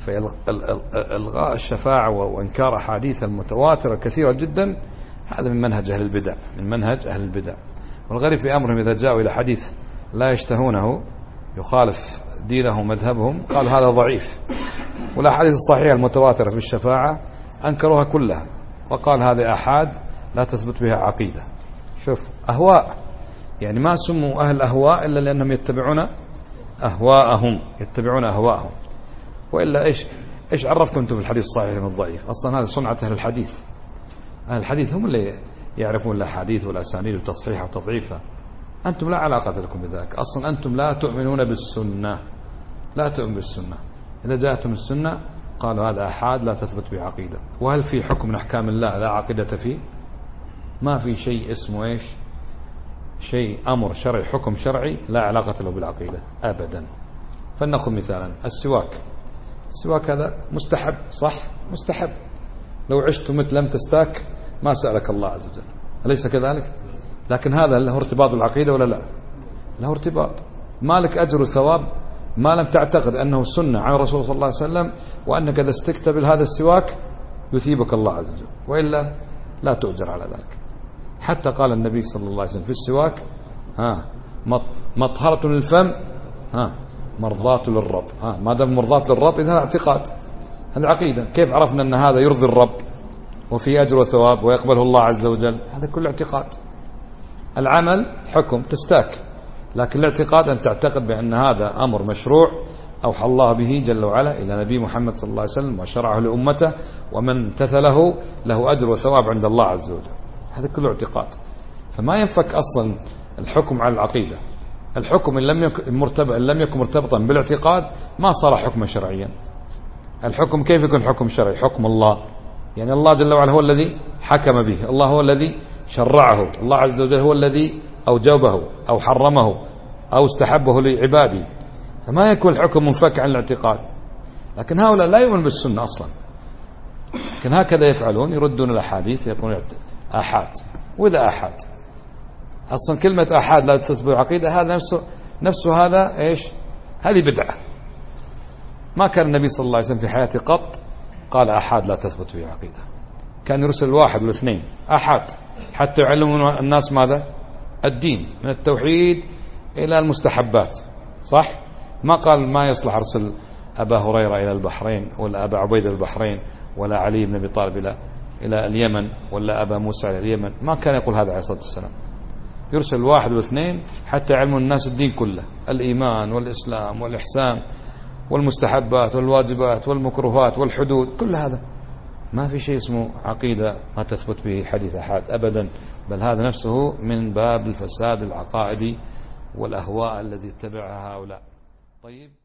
فإلغاء الشفاعة وإنكار أحاديث المتواترة كثيرة جدا هذا من منهج أهل البدع، من منهج أهل البدع. والغريب في أمرهم إذا جاءوا إلى حديث لا يشتهونه يخالف دينهم ومذهبهم قالوا هذا ضعيف، والأحاديث الصحيحة المتواترة في الشفاعة أنكروها كلها وقال هذا أحاد لا تثبت بها عقيدة. شوف أهواء، يعني ما سموا أهل أهواء إلا لأنهم يتبعون أهواءهم، يتبعون أهواءهم. وإلا إيش عرفكم أنتم في الحديث الصحيح من الضعيف؟ أصلا هذا صنعة أهل الحديث. أهل الحديث هم اللي يعرفون الأحاديث والأسانيد وتصحيحها وتضعيفها، أنتم لا علاقة لكم بذلك. أصلا أنتم لا تؤمنون بالسنة، لا تؤمن بالسنة. إذا جاءتم السنة قالوا هذا أحاد لا تثبت بعقيدة. وهل في حكم من أحكام الله لا عقيدة فيه؟ ما في شيء اسمه شيء أمر شرعي، حكم شرعي لا علاقة له بالعقيدة أبدا. فلنأخذ مثالا السواك هذا مستحب، صح؟ مستحب. لو عشت ومت لم تستاك ما سألك الله عز وجل، أليس كذلك؟ لكن هذا له ارتباط بالعقيدة ولا لا؟ له ارتباط. مالك أجر وثواب ما لم تعتقد أنه سنة عن الرسول صلى الله عليه وسلم، وأنك إذا استكت بهذا السواك يثيبك الله عز وجل، وإلا لا تؤجر على ذلك. حتى قال النبي صلى الله عليه وسلم في السواك مطهرة للفم مرضاة للرب. ما دام مرضاة للرب إذا هذا اعتقاد، هذا عقيدة. كيف عرفنا أن هذا يرضي الرب وفي أجر وثواب ويقبله الله عز وجل؟ هذا كله اعتقاد. العمل حكم تستاك، لكن الاعتقاد أن تعتقد بأن هذا أمر مشروع أوحى الله به جل وعلا إلى نبي محمد صلى الله عليه وسلم وشرعه لأمته، ومن امتثله له أجر وثواب عند الله عز وجل. هذا كله اعتقاد. فما ينفك أصلا الحكم على العقيدة. الحكم إن لم يكن مرتبطا بالاعتقاد ما صار حكما شرعيا. الحكم كيف يكون حكم شرعي؟ حكم الله، يعني الله جل وعلا هو الذي حكم به، الله هو الذي شرعه، الله عز وجل هو الذي أوجبه أو حرمه أو استحبه لعباده. فما يكون الحكم منفك عن الاعتقاد. لكن هؤلاء لا يؤمن بالسنة أصلا، لكن هكذا يفعلون، يردون الأحاديث يقولون آحاد. وإذا آحاد أصلا كلمة آحاد لا تثبت عقيدة، هذا نفسه هذا هذه بدعة. ما كان النبي صلى الله عليه وسلم في حياته قط قال آحاد لا تثبت به عقيدة. كان يرسل واحد والاثنين آحاد حتى يعلمون الناس ماذا؟ الدين، من التوحيد إلى المستحبات، صح؟ ما قال ما يصلح أرسل أبا هريرة إلى البحرين، ولا أبا عبيد البحرين، ولا علي بن أبي طالب إلى اليمن، ولا أبا موسى إلى اليمن. ما كان يقول هذا عليه الصلاة والسلام. يرسل واحد واثنين حتى يعلموا الناس الدين كله، الإيمان والإسلام والإحسان والمستحبات والواجبات والمكروهات والحدود، كل هذا. ما في شيء اسمه عقيدة ما تثبت به حديث أحاد أبدا، بل هذا نفسه من باب الفساد العقائدي والأهواء الذي اتبعها هؤلاء. طيب.